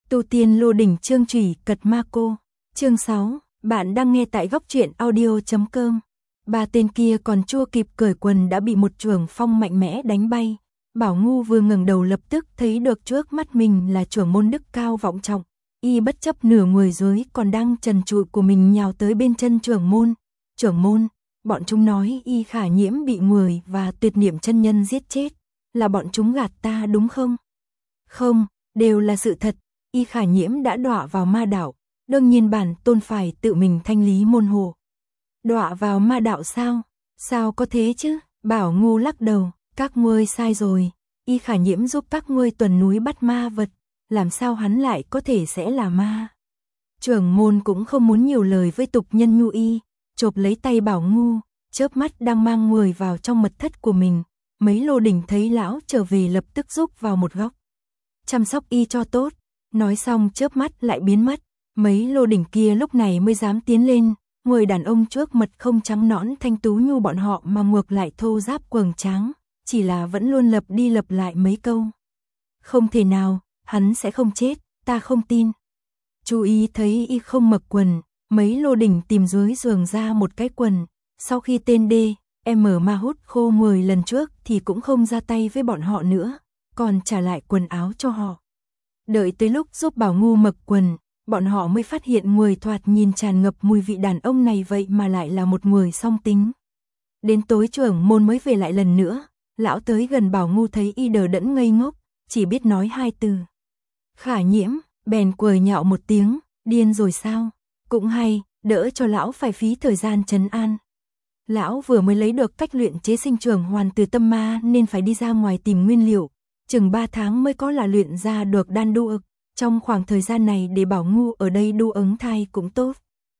Tu tiên lô đỉnh chương chủy cật ma cô. Chương 6, bạn đang nghe tại góc truyện audio.com. Ba tên kia còn chưa kịp cởi quần đã bị một chưởng phong mạnh mẽ đánh bay. Bảo Ngu vừa ngẩng đầu lập tức thấy được trước mắt mình là trưởng môn đức cao vọng trọng. Y bất chấp nửa người dưới còn đang trần trụi của mình nhào tới bên chân trưởng môn. Trưởng môn, bọn chúng nói Y Khả Nhiễm bị người và tuyệt niệm chân nhân giết chết. Là bọn chúng gạt ta đúng không? Không, đều là sự thật. Y Khả Nhiễm đã đọa vào ma đạo, đương nhiên bản tôn phải tự mình thanh lý môn hộ. Đọa vào ma đạo sao? Sao có thế chứ? Bảo Ngu lắc đầu, các ngươi sai rồi. Y Khả Nhiễm giúp các ngươi tuần núi bắt ma vật, làm sao hắn lại có thể sẽ là ma? Trưởng môn cũng không muốn nhiều lời với tục nhân nhu y, chộp lấy tay Bảo Ngu, chớp mắt đang mang người vào trong mật thất của mình. Mấy lô đỉnh thấy lão trở về lập tức rúc vào một góc. Chăm sóc y cho tốt. Nói xong chớp mắt lại biến mất. Mấy lô đỉnh kia lúc này mới dám tiến lên. Người đàn ông trước mật không trắng nõn thanh tú như bọn họ mà ngược lại thô ráp quầng tráng. Chỉ là vẫn luôn lặp đi lặp lại mấy câu. Không thể nào, hắn sẽ không chết, ta không tin. Chú ý thấy y không mặc quần. Mấy lô đỉnh tìm dưới giường ra một cái quần. Sau khi tên D.M. ma hút khô 10 lần trước thì cũng không ra tay với bọn họ nữa. Còn trả lại quần áo cho họ. Đợi tới lúc giúp Bảo Ngu mặc quần, bọn họ mới phát hiện người thoạt nhìn tràn ngập mùi vị đàn ông này vậy mà lại là một người song tính. Đến tối trưởng môn mới về lại lần nữa, lão tới gần Bảo Ngu thấy y đờ đẫn ngây ngốc, chỉ biết nói hai từ. Khả Nhiễm, bèn cười nhạo một tiếng, điên rồi sao? Cũng hay, đỡ cho lão phải phí thời gian trấn an. Lão vừa mới lấy được cách luyện chế sinh trưởng hoàn từ tâm ma nên phải đi ra ngoài tìm nguyên liệu. Chừng 3 tháng mới có là luyện ra được đan đu ực, trong khoảng thời gian này để Bảo Ngu ở đây đu ứng thai cũng tốt.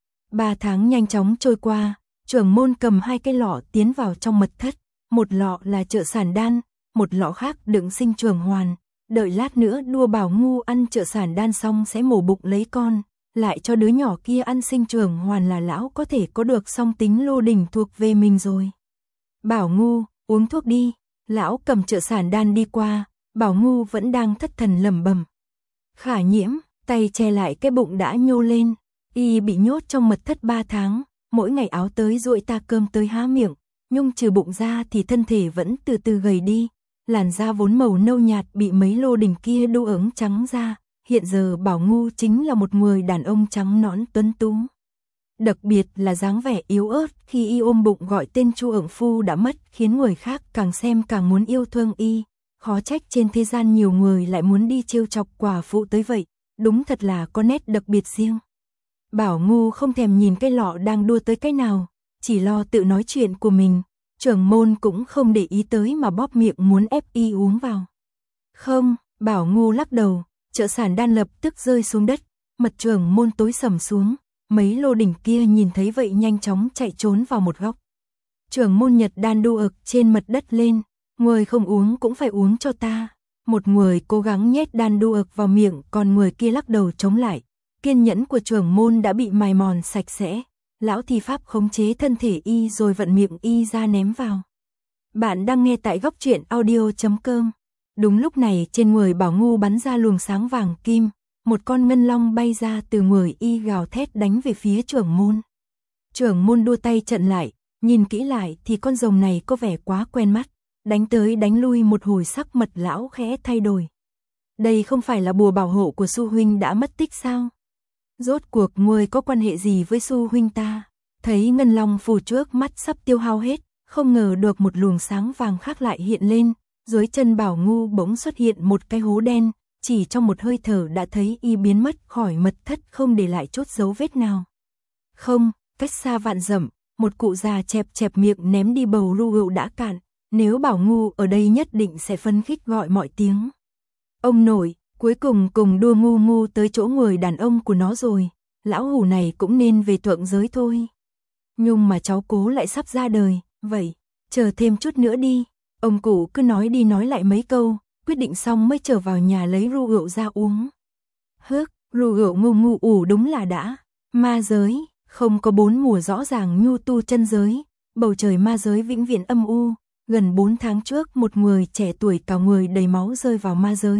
3 tháng nhanh chóng trôi qua, trưởng môn cầm 2 cái lọ tiến vào trong mật thất, một lọ là trợ sản đan, một lọ khác đựng sinh trưởng hoàn, đợi lát nữa đua Bảo Ngu ăn trợ sản đan xong sẽ mổ bụng lấy con, lại cho đứa nhỏ kia ăn sinh trưởng hoàn là lão có thể có được song tính lô đỉnh thuộc về mình rồi. Bảo Ngu, uống thuốc đi, lão cầm trợ sản đan đi qua. Bảo Ngu vẫn đang thất thần lẩm bẩm. Khả Nhiễm, tay che lại cái bụng đã nhô lên. Y bị nhốt trong mật thất 3 tháng, mỗi ngày áo tới duỗi ta cơm tới há miệng. Nhưng trừ bụng ra thì thân thể vẫn từ từ gầy đi. Làn da vốn màu nâu nhạt bị mấy lô đỉnh kia đu ứng trắng ra. Hiện giờ Bảo Ngu chính là một người đàn ông trắng nõn tuấn tú. Đặc biệt là dáng vẻ yếu ớt khi y ôm bụng gọi tên Chu ưởng phu đã mất khiến người khác càng xem càng muốn yêu thương y. Khó trách trên thế gian nhiều người lại muốn đi trêu chọc quả phụ tới vậy, đúng thật là có nét đặc biệt riêng. Bảo Ngu không thèm nhìn cái lọ đang đua tới cái nào, chỉ lo tự nói chuyện của mình, trưởng môn cũng không để ý tới mà bóp miệng muốn ép y uống vào. Không, Bảo Ngu lắc đầu, trợ sản đan lập tức rơi xuống đất, mật trưởng môn tối sầm xuống, mấy lô đỉnh kia nhìn thấy vậy nhanh chóng chạy trốn vào một góc. Trưởng môn nhật đan đu ực trên mật đất lên. Người không uống cũng phải uống cho ta. Một người cố gắng nhét đan đu ực vào miệng, còn người kia lắc đầu chống lại. Kiên nhẫn của trưởng môn đã bị mài mòn sạch sẽ. Lão thi pháp khống chế thân thể y rồi vận miệng y ra ném vào. Bạn đang nghe tại góc truyện audio.com. Đúng lúc này trên người Bảo Ngu bắn ra luồng sáng vàng kim. Một con ngân long bay ra từ người y gào thét đánh về phía trưởng môn. Trưởng môn đua tay chặn lại, nhìn kỹ lại thì con rồng này có vẻ quá quen mắt. Đánh tới đánh lui một hồi sắc mặt lão khẽ thay đổi. Đây không phải là bùa bảo hộ của Su huynh đã mất tích sao? Rốt cuộc ngươi có quan hệ gì với Su huynh ta? Thấy ngân long phù trước mắt sắp tiêu hao hết, không ngờ được một luồng sáng vàng khác lại hiện lên, dưới chân Bảo Ngu bỗng xuất hiện một cái hố đen, chỉ trong một hơi thở đã thấy y biến mất khỏi mật thất không để lại chút dấu vết nào. Không, cách xa vạn dặm, một cụ già chẹp chẹp miệng ném đi bầu rượu đã cạn. Nếu Bảo Ngu ở đây nhất định sẽ phấn khích gọi mọi tiếng. Ông nội, cuối cùng cùng đua Ngu Ngu tới chỗ người đàn ông của nó rồi. Lão hủ này cũng nên về thượng giới thôi. Nhưng mà cháu cố lại sắp ra đời, vậy, chờ thêm chút nữa đi. Ông cụ cứ nói đi nói lại mấy câu, quyết định xong mới trở vào nhà lấy rượu ra uống. Hước, rượu Ngu Ngu ủ đúng là đã. Ma giới, không có 4 mùa rõ ràng nhu tu chân giới. Bầu trời ma giới vĩnh viễn âm u. Gần 4 tháng trước một người trẻ tuổi cả người đầy máu rơi vào ma giới.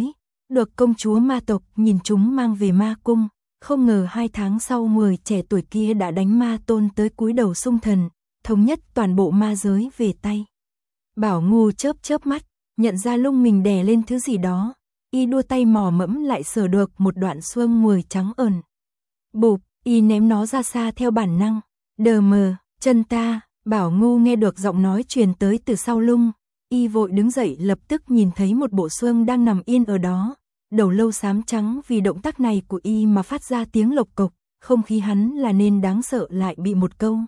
được công chúa ma tộc nhìn chúng mang về ma cung. Không ngờ 2 tháng sau người trẻ tuổi kia đã đánh ma tôn tới cúi đầu xung thần, thống nhất toàn bộ ma giới về tay. Bảo Ngu chớp chớp mắt, nhận ra lưng mình đè lên thứ gì đó, y đua tay mò mẫm lại sờ được một đoạn xương người trắng ẩn. Bụp, y ném nó ra xa theo bản năng. Đờ mờ, chân ta. Bảo Ngu nghe được giọng nói truyền tới từ sau lưng, y vội đứng dậy lập tức nhìn thấy một bộ xương đang nằm yên ở đó. Đầu lâu xám trắng vì động tác này của y mà phát ra tiếng lộc cộc, không khí hắn là nên đáng sợ lại bị một câu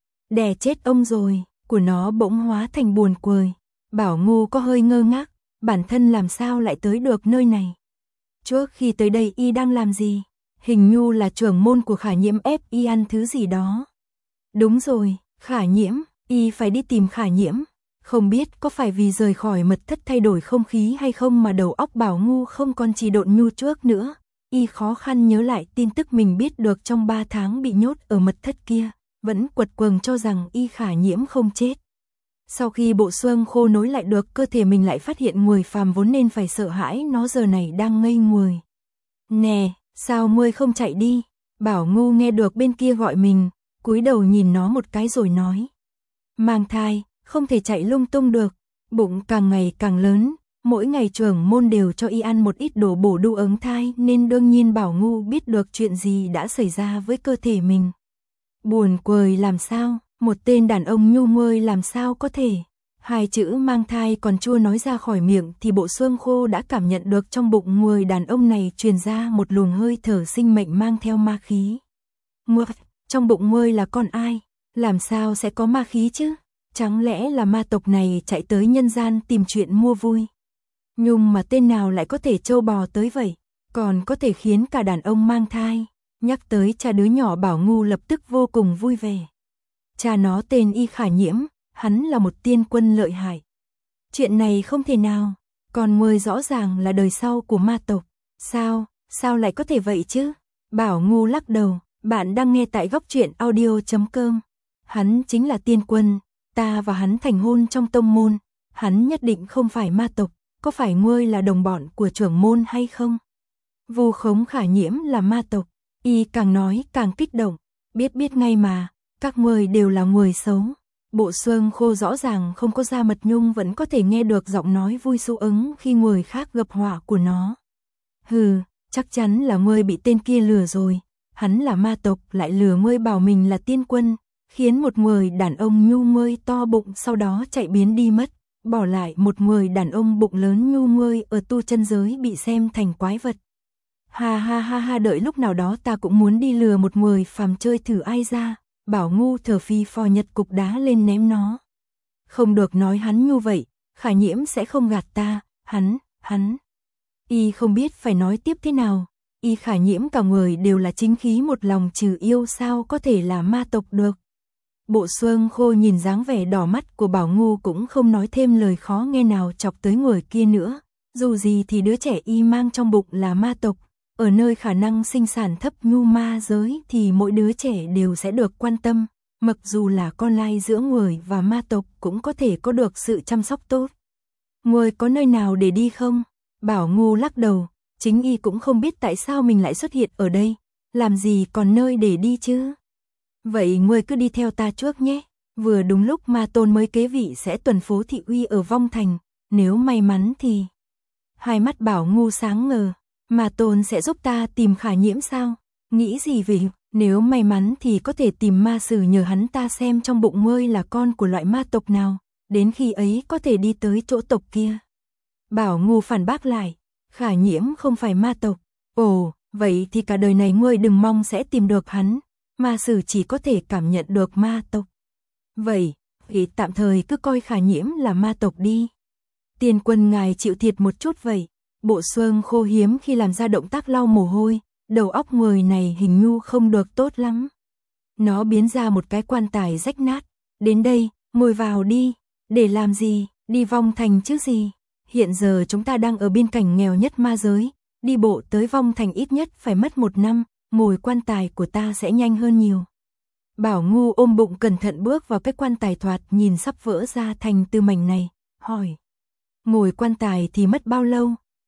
đè chết ông rồi của nó bỗng hóa thành buồn cười. Bảo Ngu có hơi ngơ ngác, bản thân làm sao lại tới được nơi này. Trước khi tới đây y đang làm gì? Hình như là trưởng môn của Khả Nhiễm ép y ăn thứ gì đó. Đúng rồi, Khả Nhiễm, y phải đi tìm Khả Nhiễm. Không biết có phải vì rời khỏi mật thất thay đổi không khí hay không mà đầu óc Bảo Ngu không còn trì độn như trước nữa. Y khó khăn nhớ lại tin tức mình biết được trong 3 tháng bị nhốt ở mật thất kia, vẫn quật quầng cho rằng y Khả Nhiễm không chết. Sau khi bộ xương khô nối lại được cơ thể mình lại phát hiện người phàm vốn nên phải sợ hãi nó giờ này đang ngây người. Nè, sao ngươi không chạy đi? Bảo Ngu nghe được bên kia gọi mình, cúi đầu nhìn nó một cái rồi nói. Mang thai, không thể chạy lung tung được, bụng càng ngày càng lớn, mỗi ngày trưởng môn đều cho y ăn một ít đồ bổ đu ống thai nên đương nhiên Bảo Ngu biết được chuyện gì đã xảy ra với cơ thể mình. Buồn cười làm sao, một tên đàn ông nhu nguôi làm sao có thể. 2 chữ mang thai còn chưa nói ra khỏi miệng thì bộ xương khô đã cảm nhận được trong bụng người đàn ông này truyền ra một luồng hơi thở sinh mệnh mang theo ma khí. Ngược, trong bụng ngươi là con ai? Làm sao sẽ có ma khí chứ? Chẳng lẽ là ma tộc này chạy tới nhân gian tìm chuyện mua vui? Nhưng mà tên nào lại có thể trâu bò tới vậy? Còn có thể khiến cả đàn ông mang thai? Nhắc tới cha đứa nhỏ Bảo Ngu lập tức vô cùng vui vẻ. Cha nó tên y Khả Nhiễm, hắn là một tiên quân lợi hại. Chuyện này không thể nào, còn ngươi rõ ràng là đời sau của ma tộc. Sao lại có thể vậy chứ? Bảo Ngu lắc đầu, bạn đang nghe tại Góc Truyện Audio.com. Hắn chính là tiên quân, ta và hắn thành hôn trong tông môn, hắn nhất định không phải ma tộc, có phải ngươi là đồng bọn của trưởng môn hay không? Vu khống Khả Nhiễm là ma tộc, y càng nói càng kích động, biết ngay mà, các ngươi đều là người xấu. Bộ xương khô rõ ràng không có da mật nhung vẫn có thể nghe được giọng nói vui xu ứng khi người khác gặp họa của nó. Hừ, chắc chắn là ngươi bị tên kia lừa rồi, hắn là ma tộc lại lừa ngươi bảo mình là tiên quân, khiến một người đàn ông nhu ngươi to bụng sau đó chạy biến đi mất, bỏ lại một người đàn ông bụng lớn nhu ngươi ở tu chân giới bị xem thành quái vật. Ha, đợi lúc nào đó ta cũng muốn đi lừa một người phàm chơi thử ai ra. Bảo Ngu thở phi phò nhặt cục đá lên ném nó. Không được nói hắn như vậy, Khả Nhiễm sẽ không gạt ta, hắn. Y không biết phải nói tiếp thế nào, y Khả Nhiễm cả người đều là chính khí một lòng trừ yêu sao có thể là ma tộc được. Bộ xương khô nhìn dáng vẻ đỏ mắt của Bảo Ngu cũng không nói thêm lời khó nghe nào chọc tới người kia nữa, dù gì thì đứa trẻ y mang trong bụng là ma tộc. Ở nơi khả năng sinh sản thấp nhu ma giới thì mỗi đứa trẻ đều sẽ được quan tâm, mặc dù là con lai giữa người và ma tộc cũng có thể có được sự chăm sóc tốt. Ngươi có nơi nào để đi không? Bảo Ngu lắc đầu, chính y cũng không biết tại sao mình lại xuất hiện ở đây, làm gì còn nơi để đi chứ. Vậy ngươi cứ đi theo ta trước nhé, vừa đúng lúc ma tôn mới kế vị sẽ tuần phố thị uy ở Vong Thành, nếu may mắn thì... Hai mắt Bảo Ngu sáng ngời. Ma tôn sẽ giúp ta tìm Khả Nhiễm sao? Nghĩ gì về, nếu may mắn thì có thể tìm ma sử nhờ hắn ta xem trong bụng ngươi là con của loại ma tộc nào, đến khi ấy có thể đi tới chỗ tộc kia. Bảo Ngu phản bác lại, Khả Nhiễm không phải ma tộc. Ồ, vậy thì cả đời này ngươi đừng mong sẽ tìm được hắn, ma sử chỉ có thể cảm nhận được ma tộc. Vậy, thì tạm thời cứ coi Khả Nhiễm là ma tộc đi. Tiên quân ngài chịu thiệt một chút vậy. Bộ xương khô hiếm khi làm ra động tác lau mồ hôi, đầu óc người này hình như không được tốt lắm. Nó biến ra một cái quan tài rách nát, đến đây, ngồi vào đi, để làm gì, đi Vong Thành chứ gì. Hiện giờ chúng ta đang ở biên cảnh nghèo nhất ma giới, đi bộ tới Vong Thành ít nhất phải mất 1 năm, ngồi quan tài của ta sẽ nhanh hơn nhiều. Bảo Ngu ôm bụng cẩn thận bước vào cái quan tài thoạt nhìn sắp vỡ ra thành từ mảnh này, hỏi. Ngồi quan tài thì mất bao lâu?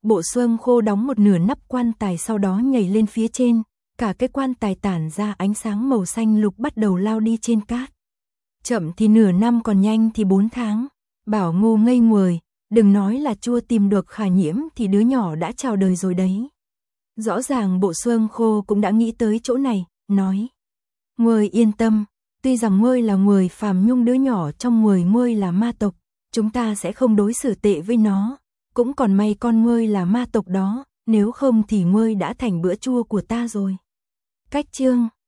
Bộ Xương Khô đóng một nửa nắp quan tài sau đó nhảy lên phía trên, cả cái quan tài tản ra ánh sáng màu xanh lục bắt đầu lao đi trên cát. Chậm thì nửa năm còn nhanh thì 4 tháng. Bảo Ngô ngây nguồi, đừng nói là Chua tìm được Khả Nhiễm thì đứa nhỏ đã chào đời rồi đấy. Rõ ràng Bộ Xương Khô cũng đã nghĩ tới chỗ này, nói. Ngươi yên tâm, tuy rằng ngươi là người phàm nhưng đứa nhỏ trong người ngươi là ma tộc, chúng ta sẽ không đối xử tệ với nó, cũng còn may con ngươi là ma tộc đó, nếu không thì ngươi đã thành bữa chua của ta rồi. Cách chương